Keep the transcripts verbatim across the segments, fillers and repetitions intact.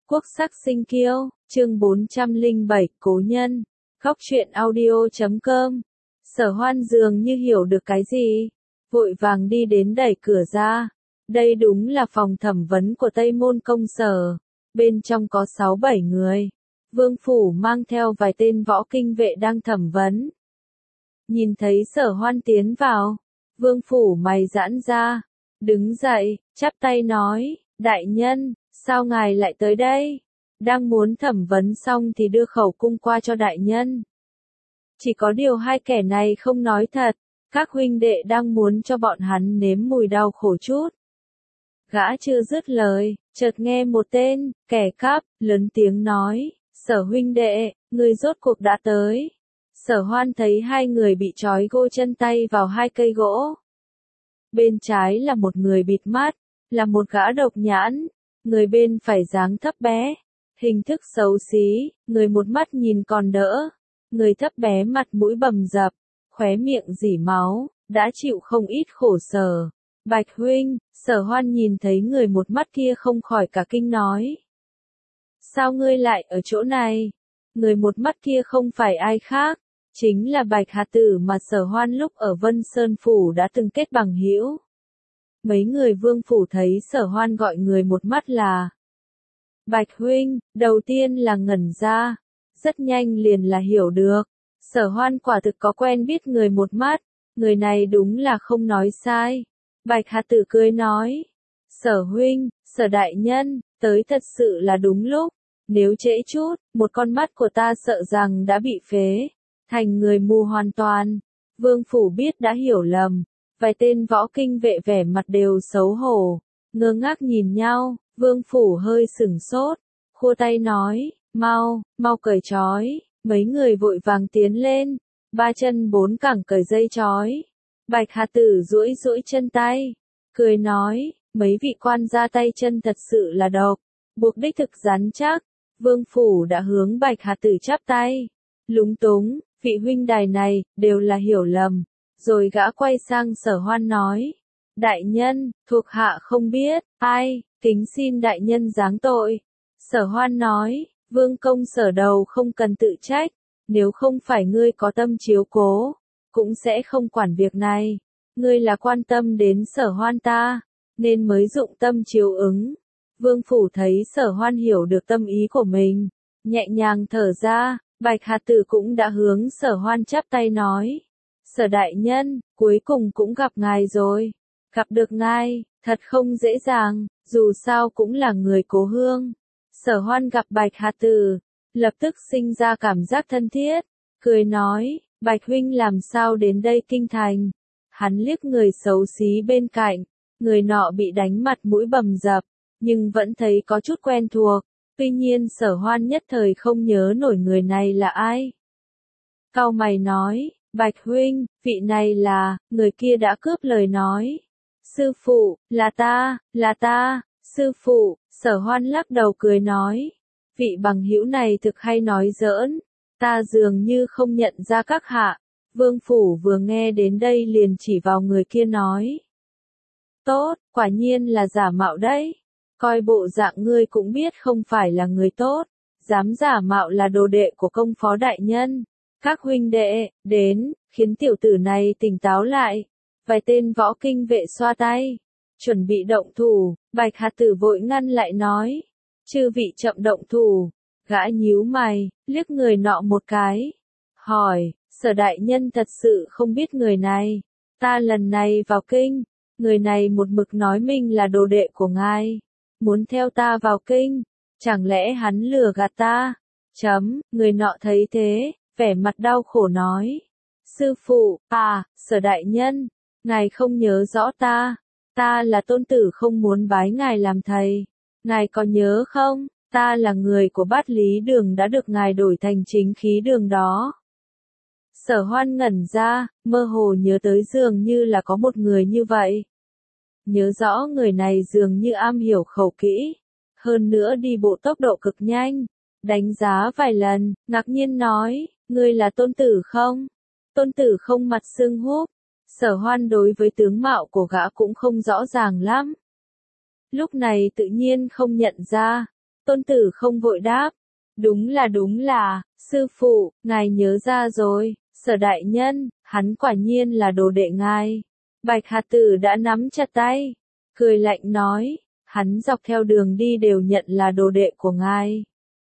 Quốc sắc sinh kiêu, chương bốn trăm lẻ bảy, cố nhân. Góc truyện audio chấm com. Sở Hoan dường như hiểu được cái gì, vội vàng đi đến đẩy cửa ra. Đây đúng là phòng thẩm vấn của Tây Môn công sở. Bên trong có sáu bảy người. Vương phủ mang theo vài tên võ kinh vệ đang thẩm vấn. Nhìn thấy Sở Hoan tiến vào, Vương phủ mày giãn ra, đứng dậy, chắp tay nói, đại nhân, sao ngài lại tới đây? Đang muốn thẩm vấn xong thì đưa khẩu cung qua cho đại nhân. Chỉ có điều hai kẻ này không nói thật, các huynh đệ đang muốn cho bọn hắn nếm mùi đau khổ chút. Gã chưa dứt lời, chợt nghe một tên, kẻ cắp, lớn tiếng nói, Sở huynh đệ, người rốt cuộc đã tới. Sở Hoan thấy hai người bị trói gô chân tay vào hai cây gỗ. Bên trái là một người bịt mắt, là một gã độc nhãn, người bên phải dáng thấp bé, hình thức xấu xí, người một mắt nhìn còn đỡ, người thấp bé mặt mũi bầm dập, khóe miệng rỉ máu, đã chịu không ít khổ sở. Bạch huynh, Sở Hoan nhìn thấy người một mắt kia không khỏi cả kinh nói. Sao ngươi lại ở chỗ này? Người một mắt kia không phải ai khác, chính là Bạch Hà Tử mà Sở Hoan lúc ở Vân Sơn Phủ đã từng kết bằng hữu. Mấy người Vương phủ thấy Sở Hoan gọi người một mắt là Bạch huynh, đầu tiên là ngẩn ra, rất nhanh liền là hiểu được. Sở Hoan quả thực có quen biết người một mắt, người này đúng là không nói sai. Bạch Hà Tử cười nói, Sở huynh, Sở đại nhân, tới thật sự là đúng lúc, nếu trễ chút, một con mắt của ta sợ rằng đã bị phế, thành người mù hoàn toàn. Vương phủ biết đã hiểu lầm, vài tên võ kinh vệ vẻ mặt đều xấu hổ, ngơ ngác nhìn nhau. Vương phủ hơi sửng sốt, khua tay nói, mau, mau cởi trói. Mấy người vội vàng tiến lên, ba chân bốn cẳng cởi dây trói. Bạch Hà Tử duỗi duỗi chân tay, cười nói, mấy vị quan gia tay chân thật sự là độc, buộc đích thực rắn chắc. Vương phủ đã hướng Bạch Hà Tử chắp tay, lúng túng, vị huynh đài này, đều là hiểu lầm. Rồi gã quay sang Sở Hoan nói, đại nhân, thuộc hạ không biết, ai, kính xin đại nhân giáng tội. Sở Hoan nói, Vương công Sở đầu không cần tự trách, nếu không phải ngươi có tâm chiếu cố, cũng sẽ không quản việc này. Ngươi là quan tâm đến Sở Hoan ta, nên mới dụng tâm chiếu ứng. Vương phủ thấy Sở Hoan hiểu được tâm ý của mình, nhẹ nhàng thở ra. Bạch Hà Tử cũng đã hướng Sở Hoan chắp tay nói, Sở đại nhân, cuối cùng cũng gặp ngài rồi. Gặp được ngài, thật không dễ dàng, dù sao cũng là người cố hương. Sở Hoan gặp Bạch Hà Tử, lập tức sinh ra cảm giác thân thiết, cười nói, Bạch huynh làm sao đến đây kinh thành. Hắn liếc người xấu xí bên cạnh, người nọ bị đánh mặt mũi bầm dập, nhưng vẫn thấy có chút quen thuộc. Tuy nhiên Sở Hoan nhất thời không nhớ nổi người này là ai. Cau mày nói, Bạch huynh, vị này là, người kia đã cướp lời nói. Sư phụ, là ta, là ta, sư phụ. Sở Hoan lắc đầu cười nói, vị bằng hữu này thực hay nói giỡn, ta dường như không nhận ra các hạ. Vương phủ vừa nghe đến đây liền chỉ vào người kia nói, tốt, quả nhiên là giả mạo đấy. Coi bộ dạng ngươi cũng biết không phải là người tốt, dám giả mạo là đồ đệ của công phó đại nhân. Các huynh đệ, đến, khiến tiểu tử này tỉnh táo lại. Vài tên võ kinh vệ xoa tay, chuẩn bị động thủ. Bạch Hà Tử vội ngăn lại nói, chư vị chậm động thủ. Gã nhíu mày, liếc người nọ một cái, hỏi, Sở đại nhân thật sự không biết người này. Ta lần này vào kinh, người này một mực nói mình là đồ đệ của ngài, muốn theo ta vào kinh, chẳng lẽ hắn lừa gạt ta? Chấm, người nọ thấy thế, vẻ mặt đau khổ nói, sư phụ, à, Sở đại nhân, ngài không nhớ rõ ta, ta là tôn tử không muốn bái ngài làm thầy, ngài có nhớ không, ta là người của Bát Lý Đường đã được ngài đổi thành Chính Khí Đường đó. Sở Hoan ngẩn ra, mơ hồ nhớ tới dường như là có một người như vậy. Nhớ rõ người này dường như am hiểu khẩu kỹ, hơn nữa đi bộ tốc độ cực nhanh, đánh giá vài lần, ngạc nhiên nói, ngươi là tôn tử không? Tôn tử không mặt sưng húp. Sở Hoan đối với tướng mạo của gã cũng không rõ ràng lắm. Lúc này tự nhiên không nhận ra, Tôn Tử không vội đáp. Đúng là đúng là, sư phụ, ngài nhớ ra rồi, Sở đại nhân, hắn quả nhiên là đồ đệ ngài. Bạch Hạt Tử đã nắm chặt tay, cười lạnh nói, hắn dọc theo đường đi đều nhận là đồ đệ của ngài.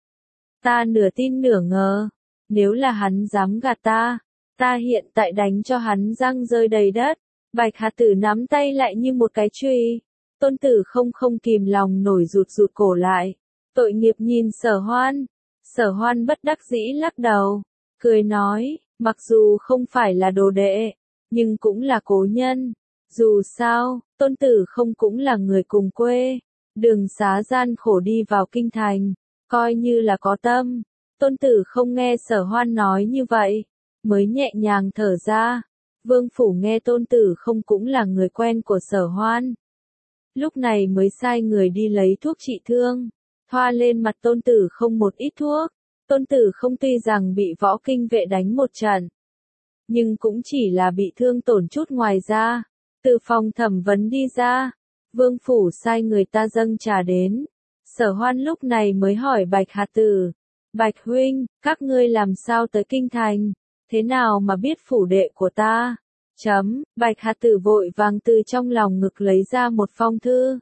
Ta nửa tin nửa ngờ, nếu là hắn dám gạt ta, ta hiện tại đánh cho hắn răng rơi đầy đất. Bạch Hạt Tử nắm tay lại như một cái chùy. Tôn Tử không không kìm lòng nổi rụt rụt cổ lại. Tội nghiệp nhìn Sở Hoan. Sở Hoan bất đắc dĩ lắc đầu, cười nói, mặc dù không phải là đồ đệ, nhưng cũng là cố nhân. Dù sao, Tôn Tử không cũng là người cùng quê, đường xá gian khổ đi vào kinh thành, coi như là có tâm. Tôn Tử không nghe Sở Hoan nói như vậy, mới nhẹ nhàng thở ra. Vương Phủ nghe Tôn Tử không cũng là người quen của Sở Hoan, lúc này mới sai người đi lấy thuốc trị thương, thoa lên mặt Tôn Tử không một ít thuốc. Tôn Tử không tuy rằng bị võ kinh vệ đánh một trận, nhưng cũng chỉ là bị thương tổn chút ngoài ra. Từ phòng thẩm vấn đi ra, Vương Phủ sai người ta dâng trà đến. Sở Hoan lúc này mới hỏi Bạch Hạt Tử, Bạch huynh, các ngươi làm sao tới kinh thành, thế nào mà biết phủ đệ của ta? Chấm, Bạch Hạt Tử vội vàng từ trong lòng ngực lấy ra một phong thư.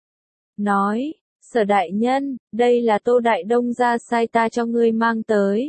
Nói, Sở đại nhân, đây là Tô Đại Đông gia sai ta cho ngươi mang tới.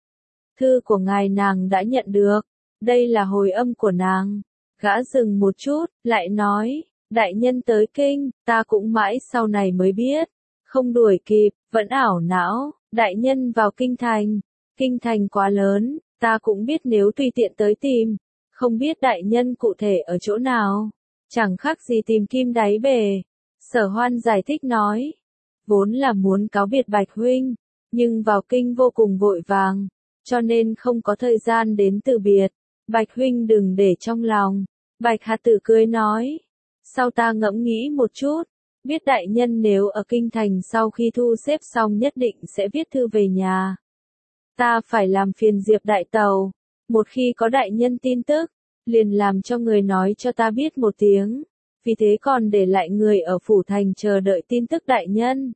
Thư của ngài nàng đã nhận được, đây là hồi âm của nàng. Gã dừng một chút, lại nói, đại nhân tới kinh, ta cũng mãi sau này mới biết, không đuổi kịp, vẫn ảo não, đại nhân vào kinh thành, kinh thành quá lớn, ta cũng biết nếu tùy tiện tới tìm, không biết đại nhân cụ thể ở chỗ nào, chẳng khác gì tìm kim đáy bể. Sở Hoan giải thích nói, vốn là muốn cáo biệt Bạch huynh, nhưng vào kinh vô cùng vội vàng, cho nên không có thời gian đến từ biệt. Bạch huynh đừng để trong lòng. Bạch Hạt Tử cười nói, sau ta ngẫm nghĩ một chút, biết đại nhân nếu ở kinh thành sau khi thu xếp xong nhất định sẽ viết thư về nhà. Ta phải làm phiền Diệp đại tàu, một khi có đại nhân tin tức, liền làm cho người nói cho ta biết một tiếng, vì thế còn để lại người ở phủ thành chờ đợi tin tức đại nhân.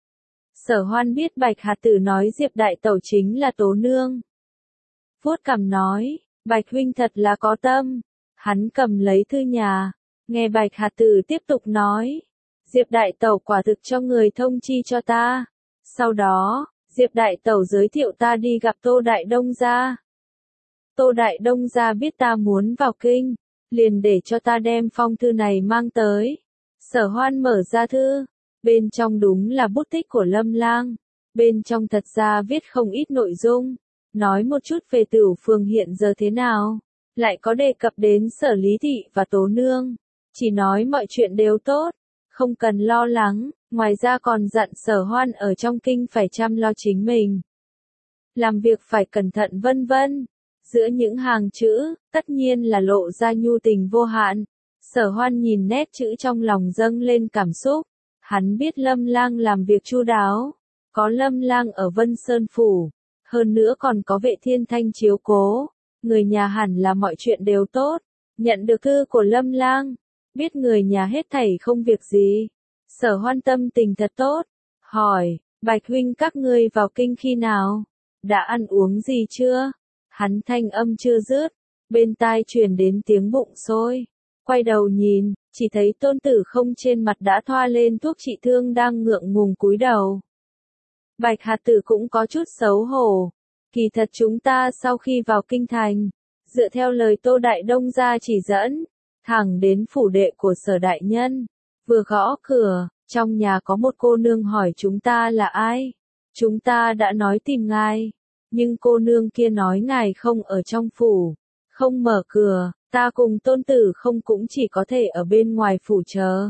Sở Hoan biết Bạch Hạt Tử nói Diệp đại tẩu chính là Tố Nương. Vuốt cằm nói, Bạch huynh thật là có tâm. Hắn cầm lấy thư nhà, nghe Bạch Hạt Tử tiếp tục nói, Diệp đại tẩu quả thực cho người thông chi cho ta. Sau đó, Diệp đại tẩu giới thiệu ta đi gặp Tô Đại Đông gia. Tô Đại Đông gia biết ta muốn vào kinh, liền để cho ta đem phong thư này mang tới. Sở Hoan mở ra thư, bên trong đúng là bút tích của Lâm Lang, bên trong thật ra viết không ít nội dung, nói một chút về Tửu Phường hiện giờ thế nào, lại có đề cập đến Sở Lý Thị và Tố Nương, chỉ nói mọi chuyện đều tốt, không cần lo lắng, ngoài ra còn dặn Sở Hoan ở trong kinh phải chăm lo chính mình, làm việc phải cẩn thận vân vân. Giữa những hàng chữ, tất nhiên là lộ ra nhu tình vô hạn. Sở Hoan nhìn nét chữ trong lòng dâng lên cảm xúc. Hắn biết Lâm Lang làm việc chu đáo, có Lâm Lang ở Vân Sơn Phủ, hơn nữa còn có Vệ Thiên Thanh chiếu cố, người nhà hẳn là mọi chuyện đều tốt. Nhận được thư của Lâm Lang, biết người nhà hết thảy không việc gì. Sở Hoan tâm tình thật tốt, hỏi, Bạch huynh các ngươi vào kinh khi nào? Đã ăn uống gì chưa? Hắn thanh âm chưa dứt, bên tai truyền đến tiếng bụng sôi. Quay đầu nhìn, chỉ thấy Tôn Tử không trên mặt đã thoa lên thuốc trị thương đang ngượng ngùng cúi đầu. Bạch Hạt Tử cũng có chút xấu hổ. Kỳ thật chúng ta sau khi vào kinh thành, dựa theo lời Tô Đại Đông gia chỉ dẫn, thẳng đến phủ đệ của Sở đại nhân. Vừa gõ cửa, trong nhà có một cô nương hỏi chúng ta là ai. Chúng ta đã nói tìm ngài, nhưng cô nương kia nói ngài không ở trong phủ, không mở cửa, ta cùng Tôn Tử không cũng chỉ có thể ở bên ngoài phủ chờ.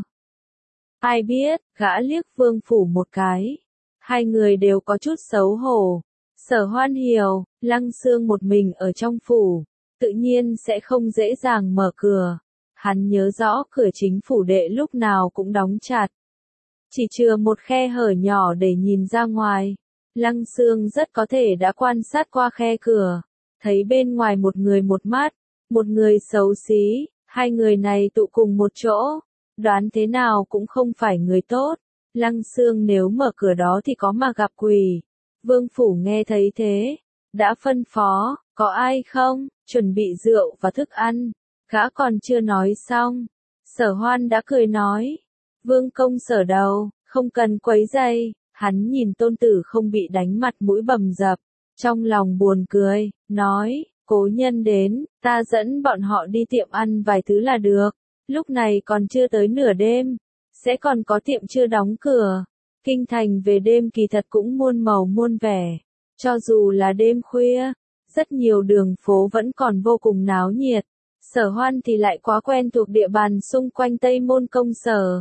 Ai biết, gã liếc Vương Phủ một cái. Hai người đều có chút xấu hổ. Sở Hoan hiểu, Lăng Xương một mình ở trong phủ, tự nhiên sẽ không dễ dàng mở cửa. Hắn nhớ rõ cửa chính phủ đệ lúc nào cũng đóng chặt, chỉ chừa một khe hở nhỏ để nhìn ra ngoài. Lăng Xương rất có thể đã quan sát qua khe cửa, thấy bên ngoài một người một mắt, một người xấu xí, hai người này tụ cùng một chỗ, đoán thế nào cũng không phải người tốt, Lăng Xương nếu mở cửa đó thì có mà gặp quỷ. Vương Phủ nghe thấy thế, đã phân phó, có ai không, chuẩn bị rượu và thức ăn. Gã còn chưa nói xong, Sở Hoan đã cười nói, Vương công Sở đầu, không cần quấy rầy. Hắn nhìn Tôn Tử không bị đánh mặt mũi bầm dập, trong lòng buồn cười, nói, cố nhân đến, ta dẫn bọn họ đi tiệm ăn vài thứ là được. Lúc này còn chưa tới nửa đêm, sẽ còn có tiệm chưa đóng cửa. Kinh thành về đêm kỳ thật cũng muôn màu muôn vẻ. Cho dù là đêm khuya, rất nhiều đường phố vẫn còn vô cùng náo nhiệt. Sở Hoan thì lại quá quen thuộc địa bàn xung quanh Tây Môn Công Sở.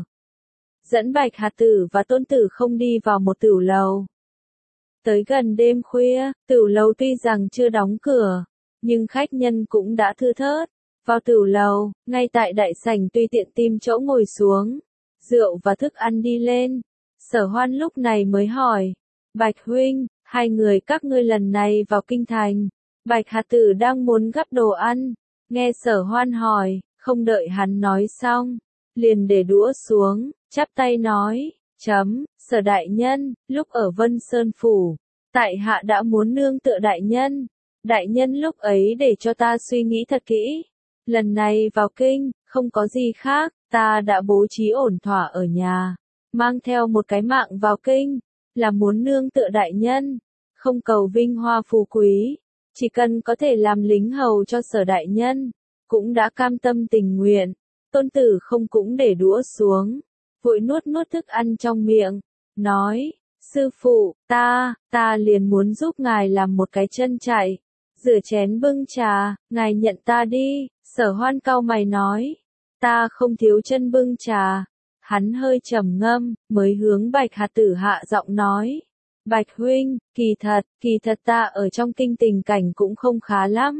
Dẫn Bạch Hạt Tử và Tôn Tử không đi vào một tửu lầu. Tới gần đêm khuya, tửu lầu tuy rằng chưa đóng cửa, nhưng khách nhân cũng đã thưa thớt. Vào tửu lầu, ngay tại đại sảnh tùy tiện tìm chỗ ngồi xuống. Rượu và thức ăn đi lên. Sở Hoan lúc này mới hỏi, Bạch huynh, hai người các ngươi lần này vào kinh thành. Bạch Hạt Tử đang muốn gắp đồ ăn. Nghe Sở Hoan hỏi, không đợi hắn nói xong, liền để đũa xuống, chắp tay nói, chấm, Sở đại nhân, lúc ở Vân Sơn Phủ, tại hạ đã muốn nương tựa đại nhân. Đại nhân lúc ấy để cho ta suy nghĩ thật kỹ. Lần này vào kinh, không có gì khác, ta đã bố trí ổn thỏa ở nhà. Mang theo một cái mạng vào kinh, là muốn nương tựa đại nhân. Không cầu vinh hoa phú quý, chỉ cần có thể làm lính hầu cho Sở đại nhân, cũng đã cam tâm tình nguyện. Tôn Tử không cũng để đũa xuống, vội nuốt nuốt thức ăn trong miệng, nói, sư phụ, ta, ta liền muốn giúp ngài làm một cái chân chạy, rửa chén bưng trà, ngài nhận ta đi. Sở Hoan cau mày nói, ta không thiếu chân bưng trà. Hắn hơi trầm ngâm, mới hướng Bạch Hạt Tử hạ giọng nói, Bạch huynh, kỳ thật, kỳ thật ta ở trong kinh tình cảnh cũng không khá lắm.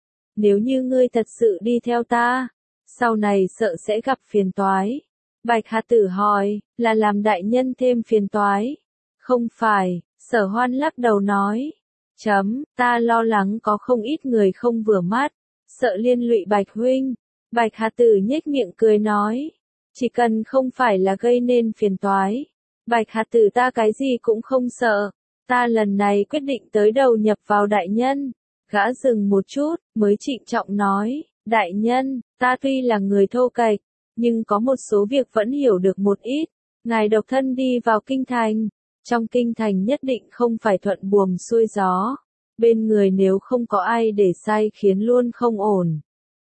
Nếu như ngươi thật sự đi theo ta, sau này sợ sẽ gặp phiền toái. Bạch Hạt Tử hỏi, là làm đại nhân thêm phiền toái? Không phải, Sở Hoan lắc đầu nói, chấm, ta lo lắng có không ít người không vừa mắt, sợ liên lụy Bạch huynh. Bạch Hạt Tử nhếch miệng cười nói, chỉ cần không phải là gây nên phiền toái, Bạch Hạt Tử ta cái gì cũng không sợ. Ta lần này quyết định tới đầu nhập vào đại nhân. Gã dừng một chút, mới trịnh trọng nói, đại nhân, ta tuy là người thô kệch, nhưng có một số việc vẫn hiểu được một ít. Ngài độc thân đi vào kinh thành, trong kinh thành nhất định không phải thuận buồm xuôi gió. Bên người nếu không có ai để sai khiến luôn không ổn.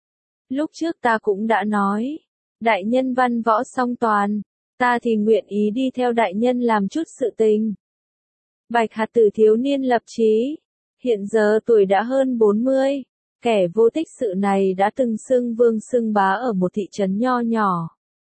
Lúc trước ta cũng đã nói, đại nhân văn võ song toàn, ta thì nguyện ý đi theo đại nhân làm chút sự tình. Bạch Hạt Tử thiếu niên lập chí, hiện giờ tuổi đã hơn bốn mươi, kẻ vô tích sự này đã từng xưng vương xưng bá ở một thị trấn nho nhỏ.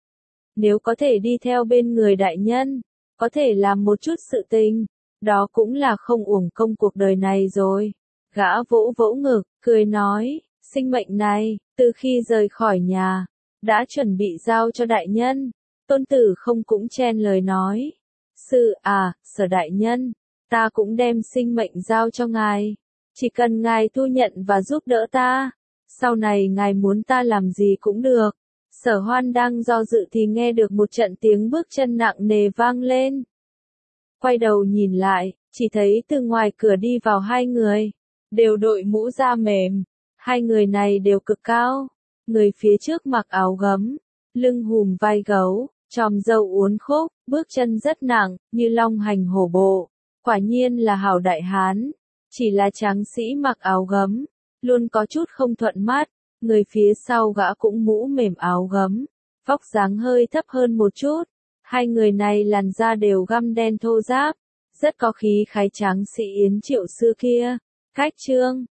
Nếu có thể đi theo bên người đại nhân, có thể làm một chút sự tình, đó cũng là không uổng công cuộc đời này rồi. Gã vỗ vỗ ngực, cười nói, sinh mệnh này, từ khi rời khỏi nhà, đã chuẩn bị giao cho đại nhân. Tôn Tử không cũng chen lời nói, sư à, Sở đại nhân, ta cũng đem sinh mệnh giao cho ngài, chỉ cần ngài thu nhận và giúp đỡ ta, sau này ngài muốn ta làm gì cũng được. Sở Hoan đang do dự thì nghe được một trận tiếng bước chân nặng nề vang lên. Quay đầu nhìn lại, chỉ thấy từ ngoài cửa đi vào hai người, đều đội mũ da mềm. Hai người này đều cực cao, người phía trước mặc áo gấm, lưng hùm vai gấu, chòm râu uốn khúc, bước chân rất nặng, như long hành hổ bộ. Quả nhiên là hảo đại hán, chỉ là tráng sĩ mặc áo gấm, luôn có chút không thuận mắt. Người phía sau gã cũng mũ mềm áo gấm, vóc dáng hơi thấp hơn một chút. Hai người này làn da đều găm đen thô ráp, rất có khí khái tráng sĩ Yến Triệu xưa kia. Cách chương